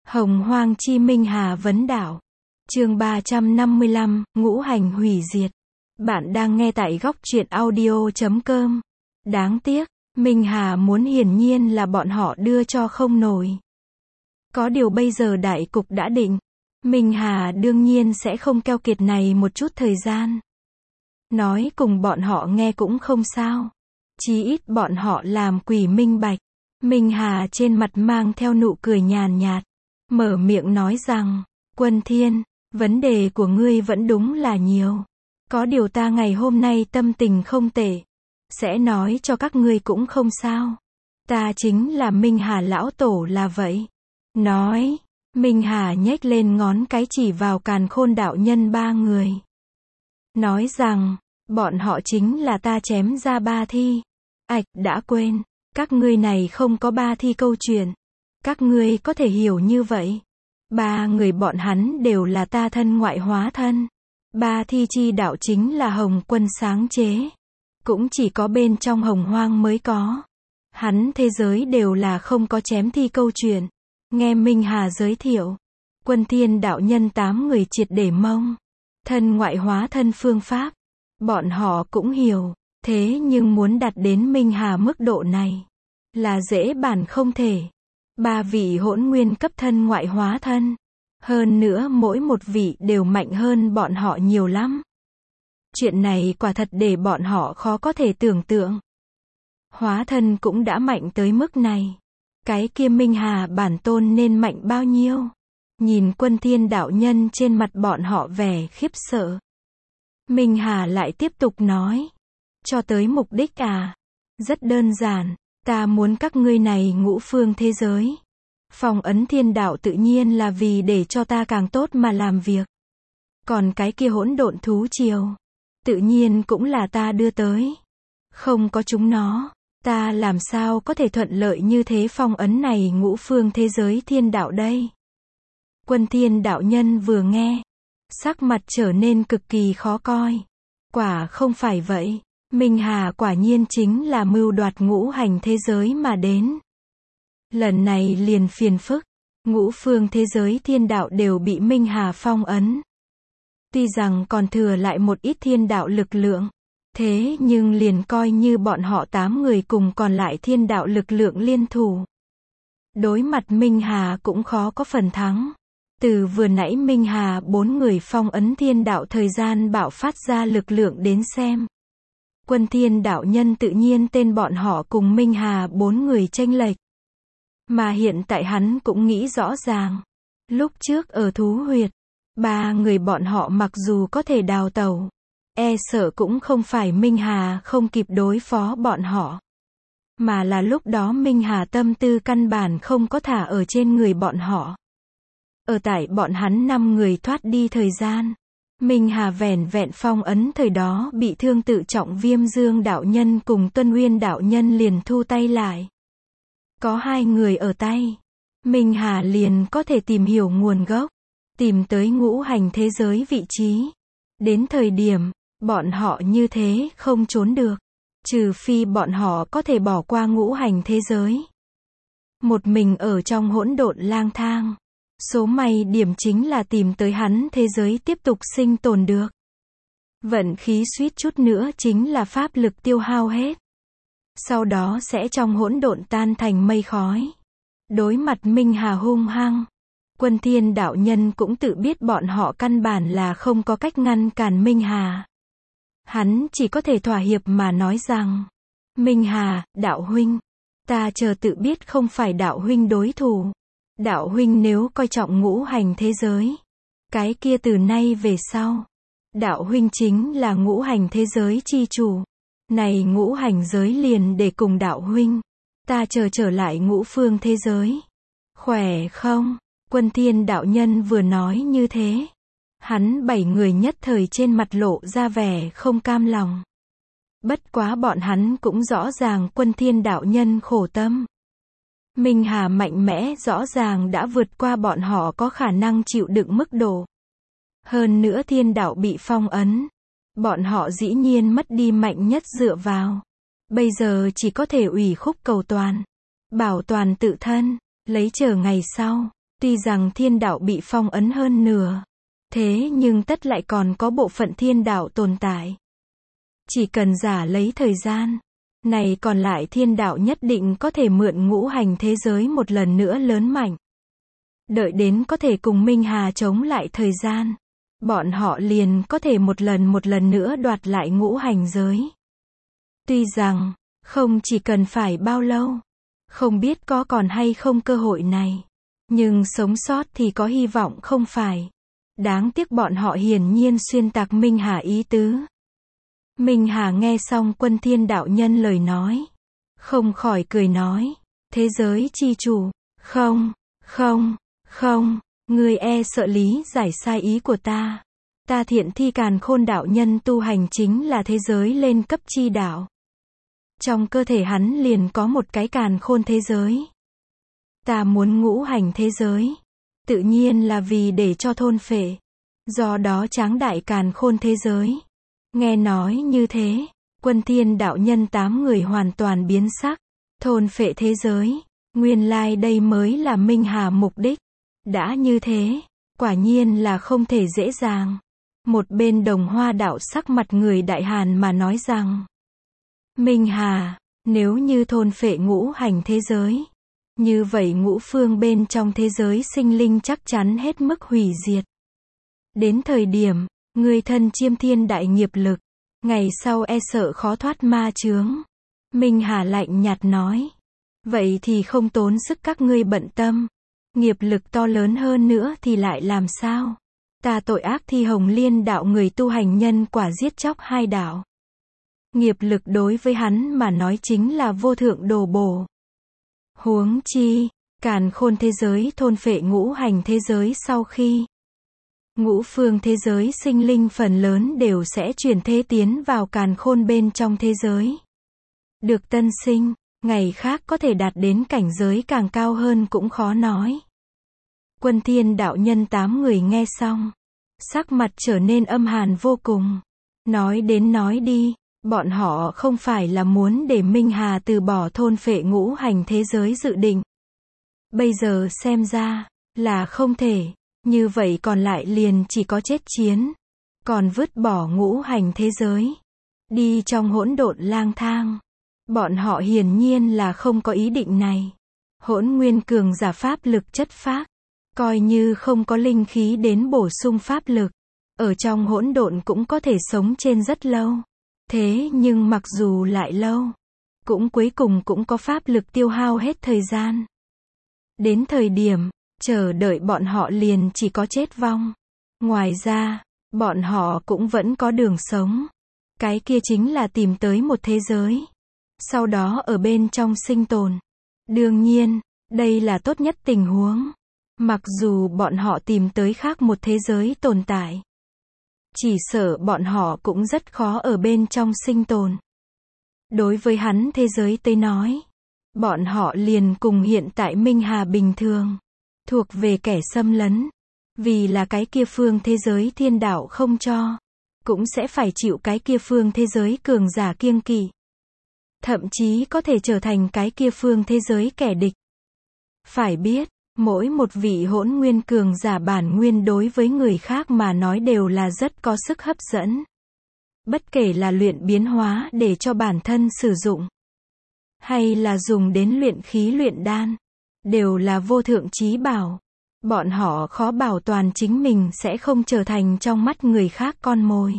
Hồng Hoang chi Minh Hà vấn đảo. Chương 355, ngũ hành hủy diệt. Bạn đang nghe tại góc truyện audio.com. Đáng tiếc, Minh Hà muốn hiển nhiên là bọn họ đưa cho không nổi. Có điều bây giờ đại cục đã định. Minh Hà đương nhiên sẽ không keo kiệt này một chút thời gian. Nói cùng bọn họ nghe cũng không sao. Chí ít bọn họ làm quỷ minh bạch. Minh Hà trên mặt mang theo nụ cười nhàn nhạt. Mở miệng nói rằng, Quân Thiên, vấn đề của ngươi vẫn đúng là nhiều. Có điều ta ngày hôm nay tâm tình không tệ. Sẽ nói cho các ngươi cũng không sao. Ta chính là Minh Hà lão tổ là vậy. Nói, Minh Hà nhếch lên ngón cái chỉ vào Càn Khôn đạo nhân ba người. Nói rằng, bọn họ chính là ta chém ra ba thi. Ảch, đã quên, các ngươi này không có ba thi câu chuyện. Các ngươi có thể hiểu như vậy. Ba người bọn hắn đều là ta thân ngoại hóa thân. Ba thi chi đạo chính là Hồng Quân sáng chế. Cũng chỉ có bên trong Hồng Hoang mới có. Hắn thế giới đều là không có chém thi câu chuyện. Nghe Minh Hà giới thiệu. Quân Thiên đạo nhân 8 người triệt để mông. Thân ngoại hóa thân phương pháp. Bọn họ cũng hiểu. Thế nhưng muốn đạt đến Minh Hà mức độ này. Là dễ bản không thể. 3 vị hỗn nguyên cấp thân ngoại hóa thân. Hơn nữa mỗi một vị đều mạnh hơn bọn họ nhiều lắm. Chuyện này quả thật để bọn họ khó có thể tưởng tượng. Hóa thân cũng đã mạnh tới mức này. Cái kia Minh Hà bản tôn nên mạnh bao nhiêu? Nhìn Quân Thiên đạo nhân trên mặt bọn họ vẻ khiếp sợ. Minh Hà lại tiếp tục nói. Cho tới mục đích à? Rất đơn giản. Ta muốn các ngươi này ngũ phương thế giới. Phong ấn thiên đạo tự nhiên là vì để cho ta càng tốt mà làm việc. Còn cái kia hỗn độn thú triều. Tự nhiên cũng là ta đưa tới. Không có chúng nó. Ta làm sao có thể thuận lợi như thế phong ấn này ngũ phương thế giới thiên đạo đây? Quân Thiên đạo nhân vừa nghe. Sắc mặt trở nên cực kỳ khó coi. Quả không phải vậy. Minh Hà quả nhiên chính là mưu đoạt ngũ hành thế giới mà đến. Lần này liền phiền phức. Ngũ phương thế giới thiên đạo đều bị Minh Hà phong ấn. Tuy rằng còn thừa lại một ít thiên đạo lực lượng. Thế nhưng liền coi như bọn họ 8 người cùng còn lại thiên đạo lực lượng liên thủ. Đối mặt Minh Hà cũng khó có phần thắng. Từ vừa nãy Minh Hà 4 người phong ấn thiên đạo thời gian bạo phát ra lực lượng đến xem. Quân Thiên đạo nhân tự nhiên tên bọn họ cùng Minh Hà 4 người chênh lệch. Mà hiện tại hắn cũng nghĩ rõ ràng. Lúc trước ở thú huyệt, 3 người bọn họ mặc dù có thể đào tẩu, e sợ cũng không phải Minh Hà không kịp đối phó bọn họ. Mà là lúc đó Minh Hà tâm tư căn bản không có thả ở trên người bọn họ. Ở tại bọn hắn 5 người thoát đi thời gian. Minh Hà vẻn vẹn phong ấn thời đó bị thương tự trọng Viêm Dương đạo nhân cùng Tuân Uyên đạo nhân liền thu tay lại. Có 2 người ở tay. Minh Hà liền có thể tìm hiểu nguồn gốc. Tìm tới ngũ hành thế giới vị trí. Đến thời điểm, bọn họ như thế không trốn được. Trừ phi bọn họ có thể bỏ qua ngũ hành thế giới. Một mình ở trong hỗn độn lang thang. Số may điểm chính là tìm tới hắn thế giới tiếp tục sinh tồn được. Vận khí suýt chút nữa chính là pháp lực tiêu hao hết. Sau đó sẽ trong hỗn độn tan thành mây khói. Đối mặt Minh Hà hung hăng. Quân Thiên đạo nhân cũng tự biết bọn họ căn bản là không có cách ngăn cản Minh Hà. Hắn chỉ có thể thỏa hiệp mà nói rằng. Minh Hà, đạo huynh. Ta chờ tự biết không phải đạo huynh đối thủ. Đạo huynh nếu coi trọng ngũ hành thế giới. Cái kia từ nay về sau. Đạo huynh chính là ngũ hành thế giới chi chủ. Này ngũ hành giới liền để cùng đạo huynh. Ta chờ trở lại ngũ phương thế giới. Khỏe không? Quân Thiên đạo nhân vừa nói như thế. Hắn 7 người nhất thời trên mặt lộ ra vẻ không cam lòng. Bất quá bọn hắn cũng rõ ràng Quân Thiên đạo nhân khổ tâm. Minh Hà mạnh mẽ rõ ràng đã vượt qua bọn họ có khả năng chịu đựng mức độ. Hơn nữa thiên đạo bị phong ấn. Bọn họ dĩ nhiên mất đi mạnh nhất dựa vào. Bây giờ chỉ có thể ủy khúc cầu toàn. Bảo toàn tự thân. Lấy chờ ngày sau. Tuy rằng thiên đạo bị phong ấn hơn nửa, thế nhưng tất lại còn có bộ phận thiên đạo tồn tại. Chỉ cần giả lấy thời gian, này còn lại thiên đạo nhất định có thể mượn ngũ hành thế giới một lần nữa lớn mạnh. Đợi đến có thể cùng Minh Hà chống lại thời gian, bọn họ liền có thể một lần nữa đoạt lại ngũ hành giới. Tuy rằng, không chỉ cần phải bao lâu, không biết có còn hay không cơ hội này, nhưng sống sót thì có hy vọng không phải. Đáng tiếc bọn họ hiển nhiên xuyên tạc Minh Hà ý tứ. Minh Hà nghe xong Quân Thiên đạo nhân lời nói, không khỏi cười nói, thế giới chi chủ, không, ngươi e sợ lý giải sai ý của ta. Ta Thiện Thi Càn Khôn đạo nhân tu hành chính là thế giới lên cấp chi đạo. Trong cơ thể hắn liền có một cái càn khôn thế giới. Ta muốn ngũ hành thế giới, tự nhiên là vì để cho thôn phệ, do đó tráng đại càn khôn thế giới. Nghe nói như thế, Quân Thiên đạo nhân 8 người hoàn toàn biến sắc. Thôn phệ thế giới, nguyên lai đây mới là Minh Hà mục đích. Đã như thế, quả nhiên là không thể dễ dàng. Một bên Đồng Hoa đạo sắc mặt người Đại Hàn mà nói rằng, Minh Hà, nếu như thôn phệ ngũ hành thế giới, như vậy ngũ phương bên trong thế giới sinh linh chắc chắn hết mức hủy diệt. Đến thời điểm, người thân chiêm thiên đại nghiệp lực, ngày sau e sợ khó thoát ma chướng. Minh Hà lạnh nhạt nói, vậy thì không tốn sức các ngươi bận tâm. Nghiệp lực to lớn hơn nữa thì lại làm sao? Ta tội ác Thi Hồng Liên đạo người tu hành nhân quả giết chóc 2 đạo. Nghiệp lực đối với hắn mà nói chính là vô thượng đồ bổ. Huống chi, càn khôn thế giới thôn phệ ngũ hành thế giới sau khi ngũ phương thế giới sinh linh phần lớn đều sẽ chuyển thế tiến vào càn khôn bên trong thế giới. Được tân sinh, ngày khác có thể đạt đến cảnh giới càng cao hơn cũng khó nói. Quân Thiên đạo nhân 8 người nghe xong, sắc mặt trở nên âm hàn vô cùng. Nói đến nói đi, bọn họ không phải là muốn để Minh Hà từ bỏ thôn phệ ngũ hành thế giới dự định. Bây giờ xem ra, là không thể, như vậy còn lại liền chỉ có chết chiến. Còn vứt bỏ ngũ hành thế giới, đi trong hỗn độn lang thang. Bọn họ hiển nhiên là không có ý định này. Hỗn nguyên cường giả pháp lực chất phác, coi như không có linh khí đến bổ sung pháp lực, ở trong hỗn độn cũng có thể sống trên rất lâu. Thế nhưng mặc dù lại lâu, cũng cuối cùng cũng có pháp lực tiêu hao hết thời gian. Đến thời điểm, chờ đợi bọn họ liền chỉ có chết vong. Ngoài ra, bọn họ cũng vẫn có đường sống. Cái kia chính là tìm tới một thế giới. Sau đó ở bên trong sinh tồn. Đương nhiên, đây là tốt nhất tình huống. Mặc dù bọn họ tìm tới khác một thế giới tồn tại, chỉ sợ bọn họ cũng rất khó ở bên trong sinh tồn. Đối với hắn thế giới tới nói, bọn họ liền cùng hiện tại Minh Hà bình thường, thuộc về kẻ xâm lấn. Vì là cái kia phương thế giới thiên đạo không cho, cũng sẽ phải chịu cái kia phương thế giới cường giả kiêng kỵ. Thậm chí có thể trở thành cái kia phương thế giới kẻ địch. Phải biết, mỗi một vị hỗn nguyên cường giả bản nguyên đối với người khác mà nói đều là rất có sức hấp dẫn. Bất kể là luyện biến hóa để cho bản thân sử dụng, hay là dùng đến luyện khí luyện đan, đều là vô thượng chí bảo. Bọn họ khó bảo toàn chính mình sẽ không trở thành trong mắt người khác con mồi.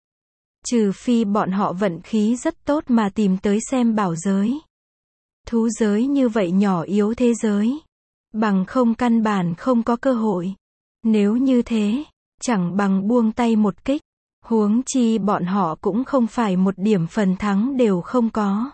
Trừ phi bọn họ vận khí rất tốt mà tìm tới xem bảo giới, thú giới như vậy nhỏ yếu thế giới. Bằng không căn bản không có cơ hội. Nếu như thế, chẳng bằng buông tay một kích. Huống chi bọn họ cũng không phải một điểm phần thắng đều không có.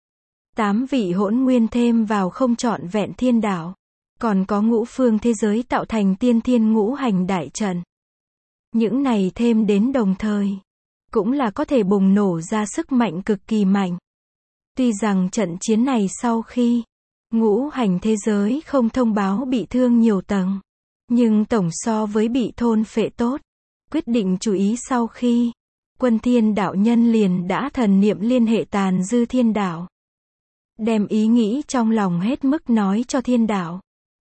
8 vị hỗn nguyên thêm vào không trọn vẹn thiên đạo. Còn có ngũ phương thế giới tạo thành tiên thiên ngũ hành đại trận. Những này thêm đến đồng thời, cũng là có thể bùng nổ ra sức mạnh cực kỳ mạnh. Tuy rằng trận chiến này sau khi ngũ hành thế giới không thông báo bị thương nhiều tầng, nhưng tổng so với bị thôn phệ tốt. Quyết định chú ý sau khi, Quân Thiên đạo nhân liền đã thần niệm liên hệ Tàn Dư Thiên đạo. Đem ý nghĩ trong lòng hết mức nói cho Thiên đạo.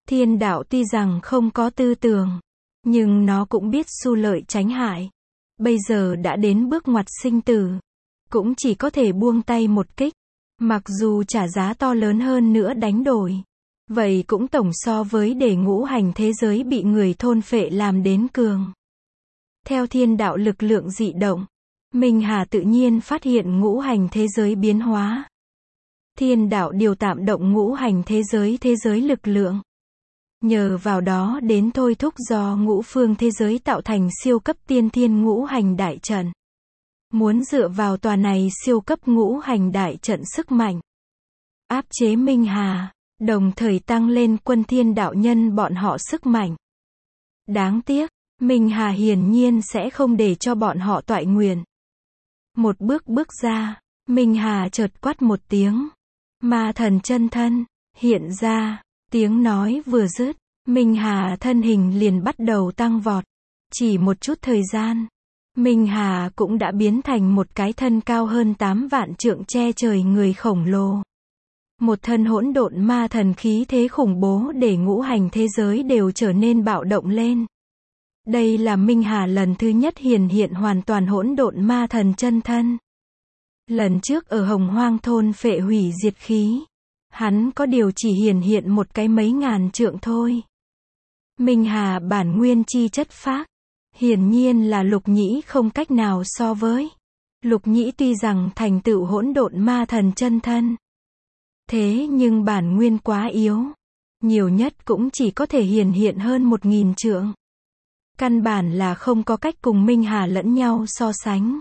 Thiên đạo tuy rằng không có tư tưởng, nhưng nó cũng biết xu lợi tránh hại. Bây giờ đã đến bước ngoặt sinh tử, cũng chỉ có thể buông tay một kích. Mặc dù trả giá to lớn hơn nữa đánh đổi, vậy cũng tổng so với để ngũ hành thế giới bị người thôn phệ làm đến cường. Theo thiên đạo lực lượng dị động, Minh Hà tự nhiên phát hiện ngũ hành thế giới biến hóa. Thiên đạo điều tạm động ngũ hành thế giới lực lượng. Nhờ vào đó đến thôi thúc do ngũ phương thế giới tạo thành siêu cấp tiên thiên ngũ hành đại trận. Muốn dựa vào tòa này siêu cấp ngũ hành đại trận sức mạnh, áp chế Minh Hà, đồng thời tăng lên quân thiên đạo nhân bọn họ sức mạnh. Đáng tiếc, Minh Hà hiển nhiên sẽ không để cho bọn họ toại nguyện. Một bước bước ra, Minh Hà chợt quát một tiếng. Ma thần chân thân, hiện ra, tiếng nói vừa dứt, Minh Hà thân hình liền bắt đầu tăng vọt. Chỉ một chút thời gian, Minh Hà cũng đã biến thành một cái thân cao hơn 8 vạn trượng che trời người khổng lồ. Một thân hỗn độn ma thần khí thế khủng bố để ngũ hành thế giới đều trở nên bạo động lên. Đây là Minh Hà lần thứ nhất hiển hiện hoàn toàn hỗn độn ma thần chân thân. Lần trước ở Hồng Hoang thôn phệ hủy diệt khí, hắn có điều chỉ hiển hiện một cái mấy ngàn trượng thôi. Minh Hà bản nguyên chi chất phác, hiển nhiên là Lục Nhĩ không cách nào so với. Lục Nhĩ tuy rằng thành tựu hỗn độn ma thần chân thân, thế nhưng bản nguyên quá yếu, nhiều nhất cũng chỉ có thể hiển hiện hơn 1000 trượng. Căn bản là không có cách cùng Minh Hà lẫn nhau so sánh.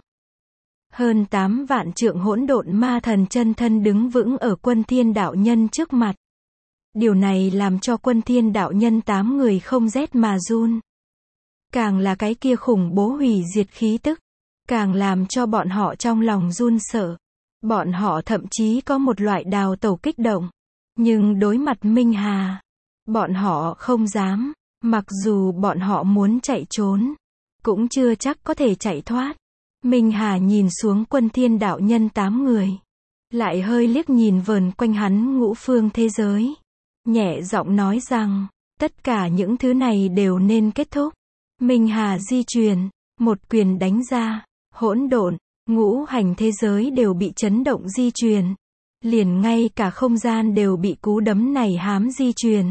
Hơn 8 vạn trượng hỗn độn ma thần chân thân đứng vững ở quân thiên đạo nhân trước mặt. Điều này làm cho quân thiên đạo nhân 8 người không rét mà run. Càng là cái kia khủng bố hủy diệt khí tức, càng làm cho bọn họ trong lòng run sợ. Bọn họ thậm chí có một loại đào tẩu kích động. Nhưng đối mặt Minh Hà, bọn họ không dám. Mặc dù bọn họ muốn chạy trốn, cũng chưa chắc có thể chạy thoát. Minh Hà nhìn xuống quân thiên đạo nhân 8 người, lại hơi liếc nhìn vờn quanh hắn ngũ phương thế giới, nhẹ giọng nói rằng, tất cả những thứ này đều nên kết thúc. Minh Hà di chuyển, một quyền đánh ra, hỗn độn, ngũ hành thế giới đều bị chấn động di chuyển. Liền ngay cả không gian đều bị cú đấm này hám di chuyển.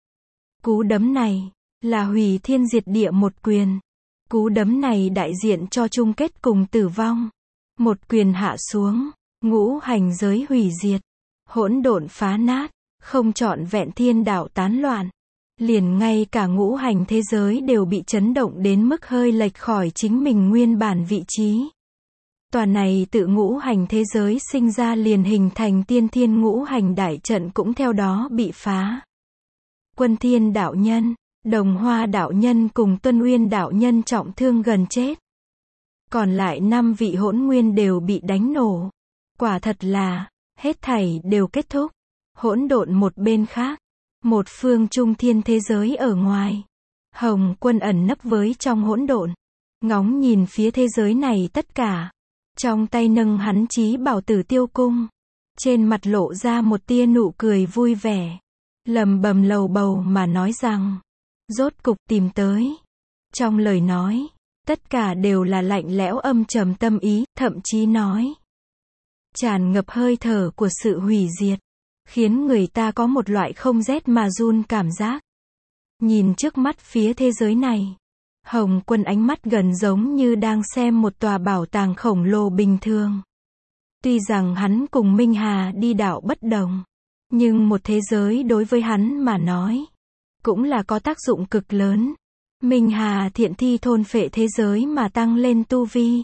Cú đấm này là hủy thiên diệt địa một quyền. Cú đấm này đại diện cho chung kết cùng tử vong. Một quyền hạ xuống, ngũ hành giới hủy diệt, hỗn độn phá nát, không trọn vẹn thiên đạo tán loạn. Liền ngay cả ngũ hành thế giới đều bị chấn động đến mức hơi lệch khỏi chính mình nguyên bản vị trí. Tòa này tự ngũ hành thế giới sinh ra liền hình thành tiên thiên ngũ hành đại trận cũng theo đó bị phá. Quân thiên đạo nhân, Đồng Hoa đạo nhân cùng Tuân Uyên đạo nhân trọng thương gần chết. Còn lại 5 vị hỗn nguyên đều bị đánh nổ. Quả thật là, hết thảy đều kết thúc. Hỗn độn một bên khác, một phương trung thiên thế giới ở ngoài. Hồng Quân ẩn nấp với trong hỗn độn, ngóng nhìn phía thế giới này tất cả. Trong tay nâng hắn chí bảo Tử Tiêu Cung, trên mặt lộ ra một tia nụ cười vui vẻ, lầm bầm lầu bầu mà nói rằng, rốt cục tìm tới. Trong lời nói, tất cả đều là lạnh lẽo âm trầm tâm ý, thậm chí nói, tràn ngập hơi thở của sự hủy diệt, khiến người ta có một loại không rét mà run cảm giác. Nhìn trước mắt phía thế giới này, Hồng Quân ánh mắt gần giống như đang xem một tòa bảo tàng khổng lồ bình thường. Tuy rằng hắn cùng Minh Hà đi đạo bất đồng, nhưng một thế giới đối với hắn mà nói, cũng là có tác dụng cực lớn. Minh Hà thiện thi thôn phệ thế giới mà tăng lên tu vi.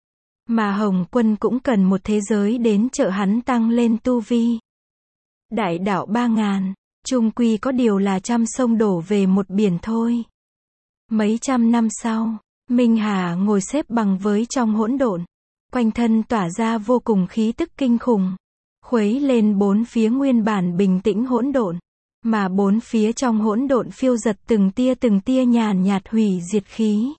Mà Hồng Quân cũng cần một thế giới đến trợ hắn tăng lên tu vi. Đại đạo 3000, chung quy có điều là trăm sông đổ về một biển thôi. Mấy trăm năm sau, Minh Hà ngồi xếp bằng với trong hỗn độn, quanh thân tỏa ra vô cùng khí tức kinh khủng, khuấy lên bốn phía nguyên bản bình tĩnh hỗn độn, mà bốn phía trong hỗn độn phiêu dật từng tia nhàn nhạt hủy diệt khí.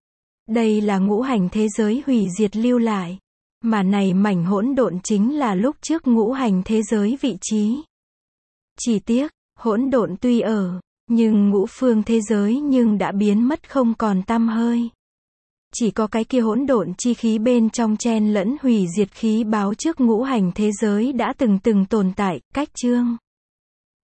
Đây là ngũ hành thế giới hủy diệt lưu lại, mà này mảnh hỗn độn chính là lúc trước ngũ hành thế giới vị trí. Chỉ tiếc, hỗn độn tuy ở, Nhưng ngũ phương thế giới nhưng đã biến mất không còn tăm hơi. Chỉ có cái kia hỗn độn chi khí bên trong chen lẫn hủy diệt khí báo trước ngũ hành thế giới đã từng tồn tại, cách chương.